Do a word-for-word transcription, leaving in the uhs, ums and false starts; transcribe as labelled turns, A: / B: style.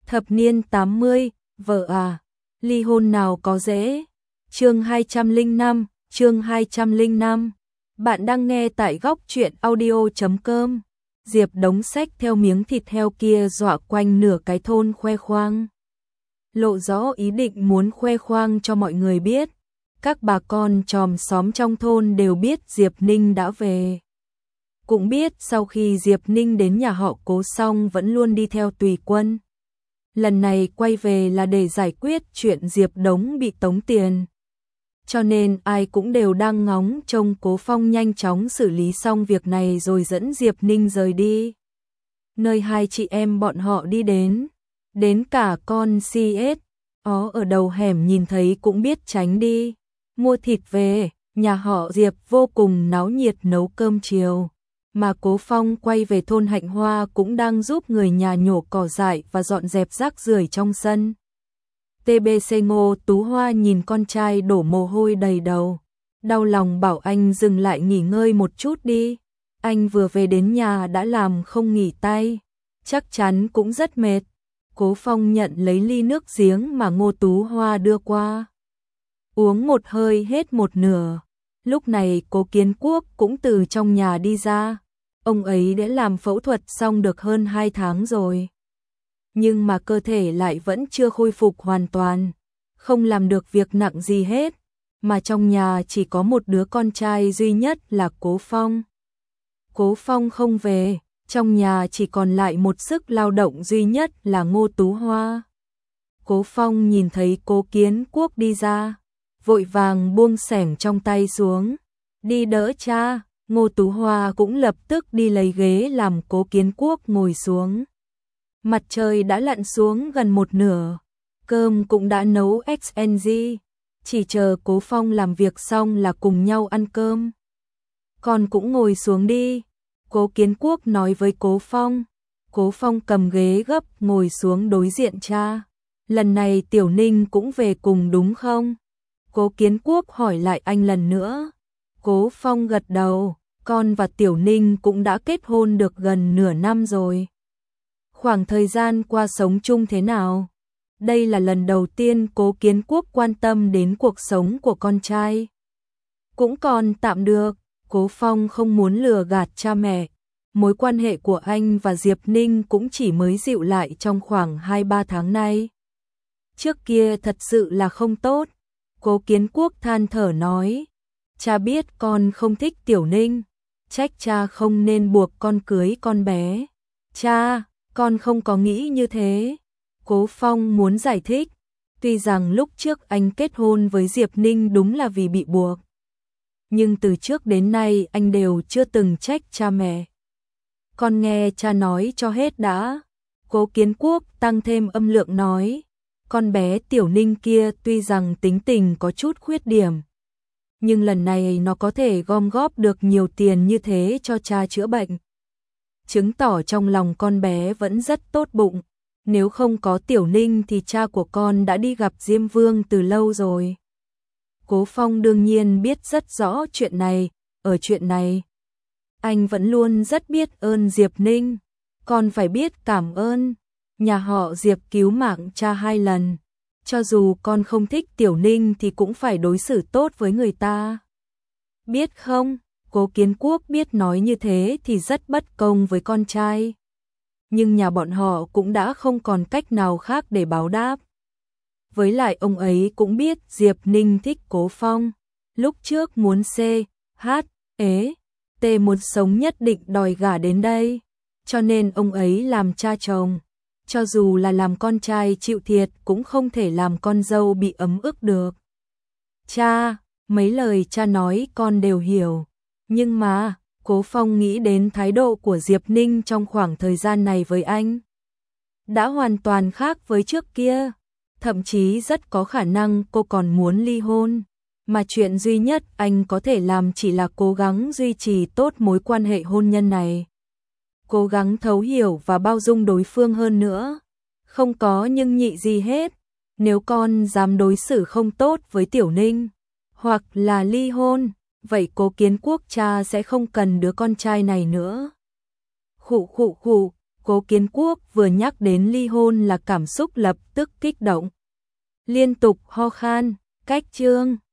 A: Thập niên tám mươi, vợ à, ly hôn nào có dễ. Chương hai trăm lẻ năm, chương hai trăm lẻ năm. Bạn đang nghe tại góc truyện audio chấm com. Diệp đống sách theo miếng thịt heo kia dọa quanh nửa cái thôn khoe khoang. Lộ rõ ý định muốn khoe khoang cho mọi người biết. Các bà con chòm xóm trong thôn đều biết Diệp Ninh đã về. Cũng biết sau khi Diệp Ninh đến nhà họ Cố xong vẫn luôn đi theo tùy quân. Lần này quay về là để giải quyết chuyện Diệp Đống bị tống tiền. Cho nên ai cũng đều đang ngóng trông Cố Phong nhanh chóng xử lý xong việc này rồi dẫn Diệp Ninh rời đi. Nơi hai chị em bọn họ đi đến, đến cả con xê ét ó ở đầu hẻm nhìn thấy cũng biết tránh đi. Mua thịt về, nhà họ Diệp vô cùng náo nhiệt nấu cơm chiều. Mà Cố Phong quay về thôn Hạnh Hoa cũng đang giúp người nhà nhổ cỏ dại và dọn dẹp rác rưởi trong sân. tê bê xê Ngô Tú Hoa nhìn con trai đổ mồ hôi đầy đầu. Đau lòng bảo anh dừng lại nghỉ ngơi một chút đi. Anh vừa về đến nhà đã làm không nghỉ tay. Chắc chắn cũng rất mệt. Cố Phong nhận lấy ly nước giếng mà Ngô Tú Hoa đưa qua. Uống một hơi hết một nửa. Lúc này Cố Kiến Quốc cũng từ trong nhà đi ra. Ông ấy đã làm phẫu thuật xong được hơn hai tháng rồi. Nhưng mà cơ thể lại vẫn chưa khôi phục hoàn toàn. Không làm được việc nặng gì hết. Mà trong nhà chỉ có một đứa con trai duy nhất là Cố Phong. Cố Phong không về. Trong nhà chỉ còn lại một sức lao động duy nhất là Ngô Tú Hoa. Cố Phong nhìn thấy Cố Kiến Quốc đi ra. Vội vàng buông xẻng trong tay xuống. Đi đỡ cha. Ngô Tú Hoa cũng lập tức đi lấy ghế làm Cố Kiến Quốc ngồi xuống. Mặt trời đã lặn xuống gần một nửa. Cơm cũng đã nấu ích en giê. Chỉ chờ Cố Phong làm việc xong là cùng nhau ăn cơm. Con cũng ngồi xuống đi. Cố Kiến Quốc nói với Cố Phong. Cố Phong cầm ghế gấp ngồi xuống đối diện cha. Lần này Tiểu Ninh cũng về cùng đúng không? Cố Kiến Quốc hỏi lại anh lần nữa. Cố Phong gật đầu, con và Tiểu Ninh cũng đã kết hôn được gần nửa năm rồi. Khoảng thời gian qua sống chung thế nào? Đây là lần đầu tiên Cố Kiến Quốc quan tâm đến cuộc sống của con trai. Cũng còn tạm được, Cố Phong không muốn lừa gạt cha mẹ. Mối quan hệ của anh và Diệp Ninh cũng chỉ mới dịu lại trong khoảng hai ba tháng nay. Trước kia thật sự là không tốt. Cố Kiến Quốc than thở nói. Cha biết con không thích Tiểu Ninh, trách cha không nên buộc con cưới con bé. Cha, con không có nghĩ như thế. Cố Phong muốn giải thích, tuy rằng lúc trước anh kết hôn với Diệp Ninh đúng là vì bị buộc. Nhưng từ trước đến nay anh đều chưa từng trách cha mẹ. Con nghe cha nói cho hết đã. Cố Kiến Quốc tăng thêm âm lượng nói. Con bé Tiểu Ninh kia tuy rằng tính tình có chút khuyết điểm. Nhưng lần này nó có thể gom góp được nhiều tiền như thế cho cha chữa bệnh. Chứng tỏ trong lòng con bé vẫn rất tốt bụng. Nếu không có Tiểu Ninh thì cha của con đã đi gặp Diêm Vương từ lâu rồi. Cố Phong đương nhiên biết rất rõ chuyện này. Ở chuyện này, anh vẫn luôn rất biết ơn Diệp Ninh. Con phải biết cảm ơn. Nhà họ Diệp cứu mạng cha hai lần. Cho dù con không thích Tiểu Ninh thì cũng phải đối xử tốt với người ta. Biết không, Cố Kiến Quốc biết nói như thế thì rất bất công với con trai. Nhưng nhà bọn họ cũng đã không còn cách nào khác để báo đáp. Với lại ông ấy cũng biết Diệp Ninh thích Cố Phong. Lúc trước muốn C, H, ế, T một sống nhất định đòi gả đến đây. Cho nên ông ấy làm cha chồng. Cho dù là làm con trai chịu thiệt cũng không thể làm con dâu bị ấm ức được. Cha, mấy lời cha nói con đều hiểu. Nhưng mà, Cố Phong nghĩ đến thái độ của Diệp Ninh trong khoảng thời gian này với anh. Đã hoàn toàn khác với trước kia. Thậm chí rất có khả năng cô còn muốn ly hôn. Mà chuyện duy nhất anh có thể làm chỉ là cố gắng duy trì tốt mối quan hệ hôn nhân này. Cố gắng thấu hiểu và bao dung đối phương hơn nữa. Không có nhưng nhị gì hết. Nếu con dám đối xử không tốt với Tiểu Ninh, hoặc là ly hôn, vậy Cố Kiến Quốc cha sẽ không cần đứa con trai này nữa. Khụ khụ khụ, Cố Kiến Quốc vừa nhắc đến ly hôn là cảm xúc lập tức kích động. Liên tục ho khan, cách chương.